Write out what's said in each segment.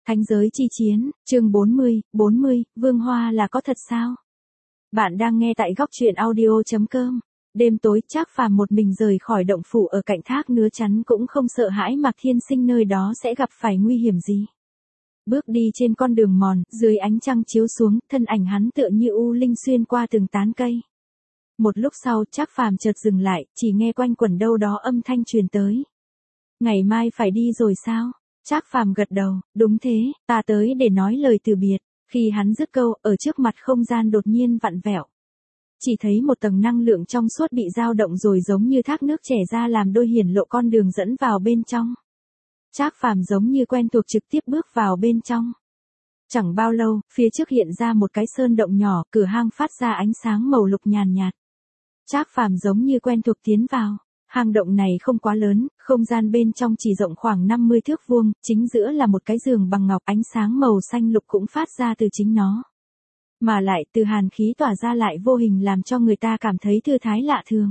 Thánh giới chi chiến, chương 40, Vương Hoa là có thật sao? Bạn đang nghe tại góc truyện audio.com. Đêm tối Trác Phàm một mình rời khỏi động phủ ở cạnh thác Nứa Chắn cũng không sợ hãi Mạc Thiên Sinh nơi đó sẽ gặp phải nguy hiểm gì. Bước đi trên con đường mòn, dưới ánh trăng chiếu xuống, thân ảnh hắn tựa như u linh xuyên qua từng tán cây. Một lúc sau Trác Phàm chợt dừng lại, chỉ nghe quanh quẩn đâu đó âm thanh truyền tới. Ngày mai phải đi rồi sao? Trác Phàm gật đầu, đúng thế, ta tới để nói lời từ biệt. Khi hắn dứt câu, ở trước mặt không gian đột nhiên vặn vẹo. Chỉ thấy một tầng năng lượng trong suốt bị dao động rồi giống như thác nước chảy ra làm đôi hiển lộ con đường dẫn vào bên trong. Trác Phàm giống như quen thuộc trực tiếp bước vào bên trong. Chẳng bao lâu, phía trước hiện ra một cái sơn động nhỏ, cửa hang phát ra ánh sáng màu lục nhàn nhạt. Trác Phàm giống như quen thuộc tiến vào. Hang động này không quá lớn, không gian bên trong chỉ rộng khoảng 50 thước vuông, chính giữa là một cái giường bằng ngọc, ánh sáng màu xanh lục cũng phát ra từ chính nó. Mà lại từ hàn khí tỏa ra lại vô hình làm cho người ta cảm thấy thư thái lạ thường.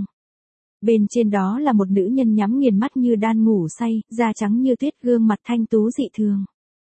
Bên trên đó là một nữ nhân nhắm nghiền mắt như đang ngủ say, da trắng như tuyết, gương mặt thanh tú dị thường.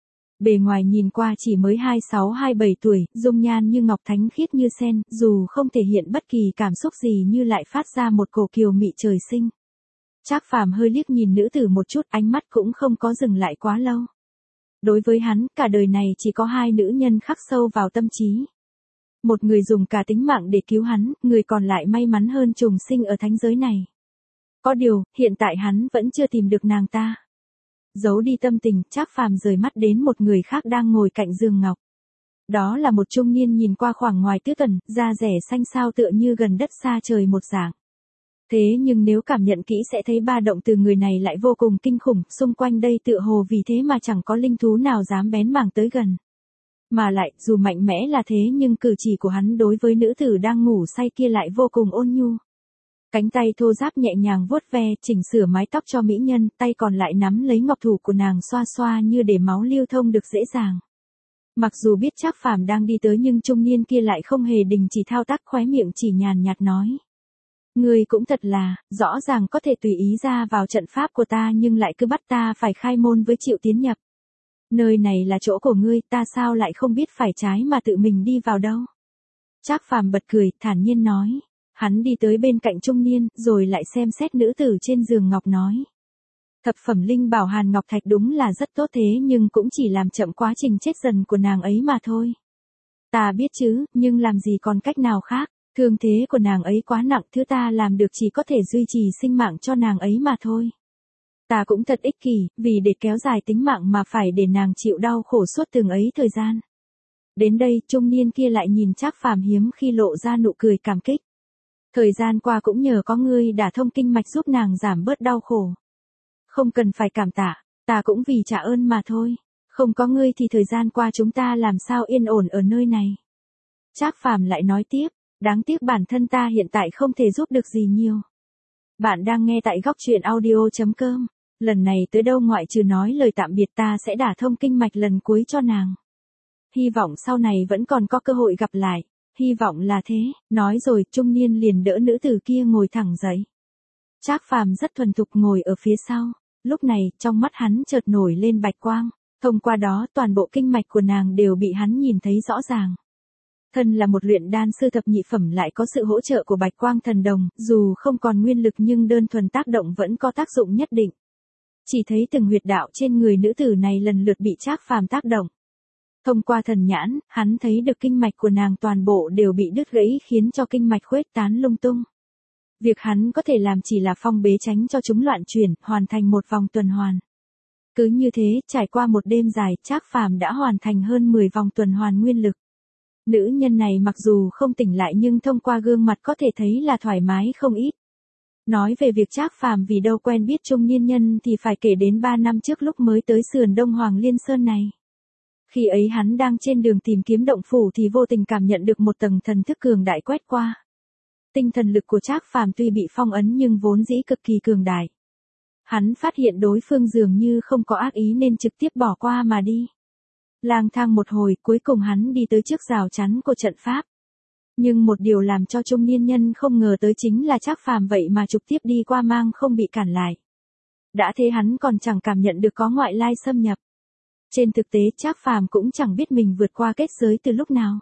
Bề ngoài nhìn qua chỉ mới 26-27 tuổi, dung nhan như ngọc thánh khiết như sen, dù không thể hiện bất kỳ cảm xúc gì như lại phát ra một cổ kiều mị trời sinh. Trác Phàm hơi liếc nhìn nữ tử một chút, ánh mắt cũng không có dừng lại quá lâu. Đối với hắn, cả đời này chỉ có hai nữ nhân khắc sâu vào tâm trí. Một người dùng cả tính mạng để cứu hắn, người còn lại may mắn hơn trùng sinh ở thánh giới này. Có điều, hiện tại hắn vẫn chưa tìm được nàng ta. Giấu đi tâm tình, Trác Phàm rời mắt đến một người khác đang ngồi cạnh giường ngọc. Đó là một trung niên nhìn qua khoảng ngoài tứ tuần, da rẻ xanh xao tựa như gần đất xa trời một dạng. Thế nhưng nếu cảm nhận kỹ sẽ thấy ba động từ người này lại vô cùng kinh khủng, xung quanh đây tựa hồ vì thế mà chẳng có linh thú nào dám bén mảng tới gần. Mà lại, dù mạnh mẽ là thế nhưng cử chỉ của hắn đối với nữ tử đang ngủ say kia lại vô cùng ôn nhu. Cánh tay thô ráp nhẹ nhàng vuốt ve, chỉnh sửa mái tóc cho mỹ nhân, tay còn lại nắm lấy ngọc thủ của nàng xoa xoa như để máu lưu thông được dễ dàng. Mặc dù biết Trác Phàm đang đi tới nhưng trung niên kia lại không hề đình chỉ thao tác, khóe miệng chỉ nhàn nhạt nói. Ngươi cũng thật là, rõ ràng có thể tùy ý ra vào trận pháp của ta nhưng lại cứ bắt ta phải khai môn với chịu tiến nhập. Nơi này là chỗ của ngươi, ta sao lại không biết phải trái mà tự mình đi vào đâu. Trác Phàm bật cười, thản nhiên nói. Hắn đi tới bên cạnh trung niên, rồi lại xem xét nữ tử trên giường ngọc nói. Thập phẩm linh bảo hàn ngọc thạch đúng là rất tốt thế nhưng cũng chỉ làm chậm quá trình chết dần của nàng ấy mà thôi. Ta biết chứ, nhưng làm gì còn cách nào khác. Thương thế của nàng ấy quá nặng, thứ ta làm được chỉ có thể duy trì sinh mạng cho nàng ấy mà thôi. Ta cũng thật ích kỷ, vì để kéo dài tính mạng mà phải để nàng chịu đau khổ suốt từng ấy thời gian. Đến đây, trung niên kia lại nhìn Trác Phàm hiếm khi lộ ra nụ cười cảm kích. Thời gian qua cũng nhờ có ngươi đả thông kinh mạch giúp nàng giảm bớt đau khổ. Không cần phải cảm tạ, ta cũng vì trả ơn mà thôi. Không có ngươi thì thời gian qua chúng ta làm sao yên ổn ở nơi này. Trác Phàm lại nói tiếp. Đáng tiếc bản thân ta hiện tại không thể giúp được gì nhiều. Bạn đang nghe tại góc truyện audio.com. Lần này tới đâu ngoại trừ nói lời tạm biệt ta sẽ đả thông kinh mạch lần cuối cho nàng. Hy vọng sau này vẫn còn có cơ hội gặp lại. Hy vọng là thế. Nói rồi trung niên liền đỡ nữ tử kia ngồi thẳng dậy. Trác Phàm rất thuần thục ngồi ở phía sau. Lúc này trong mắt hắn chợt nổi lên bạch quang. Thông qua đó toàn bộ kinh mạch của nàng đều bị hắn nhìn thấy rõ ràng. Thân là một luyện đan sư thập nhị phẩm lại có sự hỗ trợ của bạch quang thần đồng, dù không còn nguyên lực nhưng đơn thuần tác động vẫn có tác dụng nhất định. Chỉ thấy từng huyệt đạo trên người nữ tử này lần lượt bị Trác Phàm tác động. Thông qua thần nhãn, hắn thấy được kinh mạch của nàng toàn bộ đều bị đứt gãy khiến cho kinh mạch khuếch tán lung tung. Việc hắn có thể làm chỉ là phong bế tránh cho chúng loạn chuyển, hoàn thành một vòng tuần hoàn. Cứ như thế, trải qua một đêm dài, Trác Phàm đã hoàn thành hơn 10 vòng tuần hoàn nguyên lực. Nữ nhân này mặc dù không tỉnh lại nhưng thông qua gương mặt có thể thấy là thoải mái không ít. Nói về việc Trác Phàm vì đâu quen biết trung niên nhân thì phải kể đến 3 năm trước lúc mới tới sườn Đông Hoàng Liên Sơn này. Khi ấy hắn đang trên đường tìm kiếm động phủ thì vô tình cảm nhận được một tầng thần thức cường đại quét qua. Tinh thần lực của Trác Phàm tuy bị phong ấn nhưng vốn dĩ cực kỳ cường đại. Hắn phát hiện đối phương dường như không có ác ý nên trực tiếp bỏ qua mà đi. Lang thang một hồi, cuối cùng hắn đi tới trước rào chắn của trận pháp. Nhưng một điều làm cho trung niên nhân không ngờ tới chính là Trác Phàm vậy mà trực tiếp đi qua mang không bị cản lại. Đã thế hắn còn chẳng cảm nhận được có ngoại lai xâm nhập. Trên thực tế Trác Phàm cũng chẳng biết mình vượt qua kết giới từ lúc nào.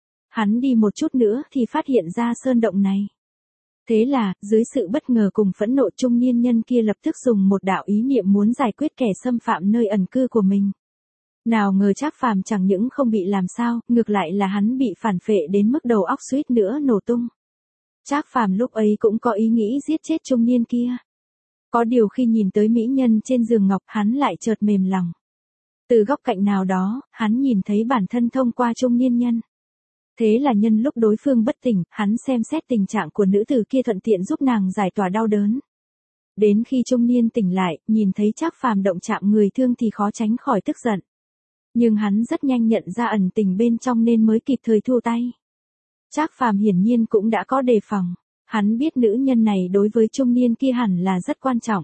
Hắn đi một chút nữa thì phát hiện ra sơn động này. Thế là, dưới sự bất ngờ cùng phẫn nộ, trung niên nhân kia lập tức dùng một đạo ý niệm muốn giải quyết kẻ xâm phạm nơi ẩn cư của mình. Nào ngờ Trác Phàm chẳng những không bị làm sao, ngược lại là hắn bị phản phệ đến mức đầu óc suýt nữa nổ tung. Trác Phàm lúc ấy cũng có ý nghĩ giết chết trung niên kia. Có điều khi nhìn tới mỹ nhân trên giường ngọc, hắn lại chợt mềm lòng. Từ góc cạnh nào đó, hắn nhìn thấy bản thân thông qua trung niên nhân. Thế là nhân lúc đối phương bất tỉnh, hắn xem xét tình trạng của nữ tử kia thuận tiện giúp nàng giải tỏa đau đớn. Đến khi trung niên tỉnh lại, nhìn thấy Trác Phàm động chạm người thương thì khó tránh khỏi tức giận. Nhưng hắn rất nhanh nhận ra ẩn tình bên trong nên mới kịp thời thu tay. Trác Phàm hiển nhiên cũng đã có đề phòng. Hắn biết nữ nhân này đối với trung niên kia hẳn là rất quan trọng.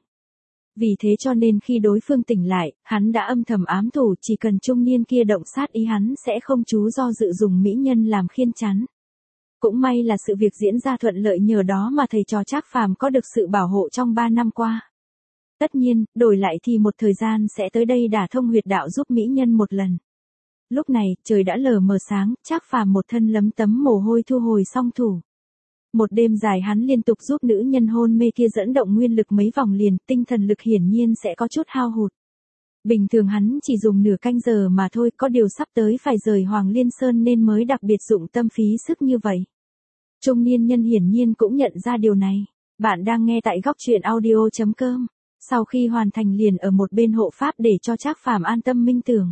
Vì thế cho nên khi đối phương tỉnh lại, hắn đã âm thầm ám thủ, chỉ cần trung niên kia động sát ý hắn sẽ không chú do dự dùng mỹ nhân làm khiên chắn. Cũng may là sự việc diễn ra thuận lợi, nhờ đó mà thầy trò Trác Phàm có được sự bảo hộ trong 3 năm qua. Tất nhiên, đổi lại thì một thời gian sẽ tới đây đả thông huyệt đạo giúp mỹ nhân một lần. Lúc này, trời đã lờ mờ sáng, Trác Phàm một thân lấm tấm mồ hôi thu hồi song thủ. Một đêm dài hắn liên tục giúp nữ nhân hôn mê kia dẫn động nguyên lực mấy vòng liền, tinh thần lực hiển nhiên sẽ có chút hao hụt. Bình thường hắn chỉ dùng nửa canh giờ mà thôi, có điều sắp tới phải rời Hoàng Liên Sơn nên mới đặc biệt dụng tâm phí sức như vậy. Trung niên nhân hiển nhiên cũng nhận ra điều này. Bạn đang nghe tại góc truyện audio.com. Sau khi hoàn thành liền ở một bên hộ pháp để cho Trác Phàm an tâm minh tưởng.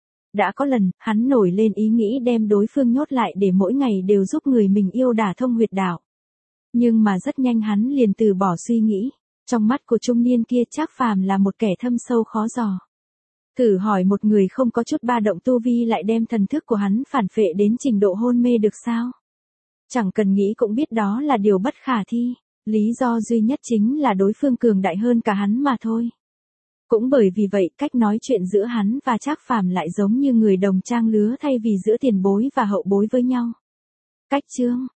Đã có lần, hắn nổi lên ý nghĩ đem đối phương nhốt lại để mỗi ngày đều giúp người mình yêu đả thông huyệt đạo. Nhưng mà rất nhanh hắn liền từ bỏ suy nghĩ. Trong mắt của trung niên kia Trác Phàm là một kẻ thâm sâu khó dò. Thử hỏi một người không có chút ba động tu vi lại đem thần thức của hắn phản phệ đến trình độ hôn mê được sao? Chẳng cần nghĩ cũng biết đó là điều bất khả thi. Lý do duy nhất chính là đối phương cường đại hơn cả hắn mà thôi. Cũng bởi vì vậy, cách nói chuyện giữa hắn và Trác Phàm lại giống như người đồng trang lứa thay vì giữa tiền bối và hậu bối với nhau. Cách chương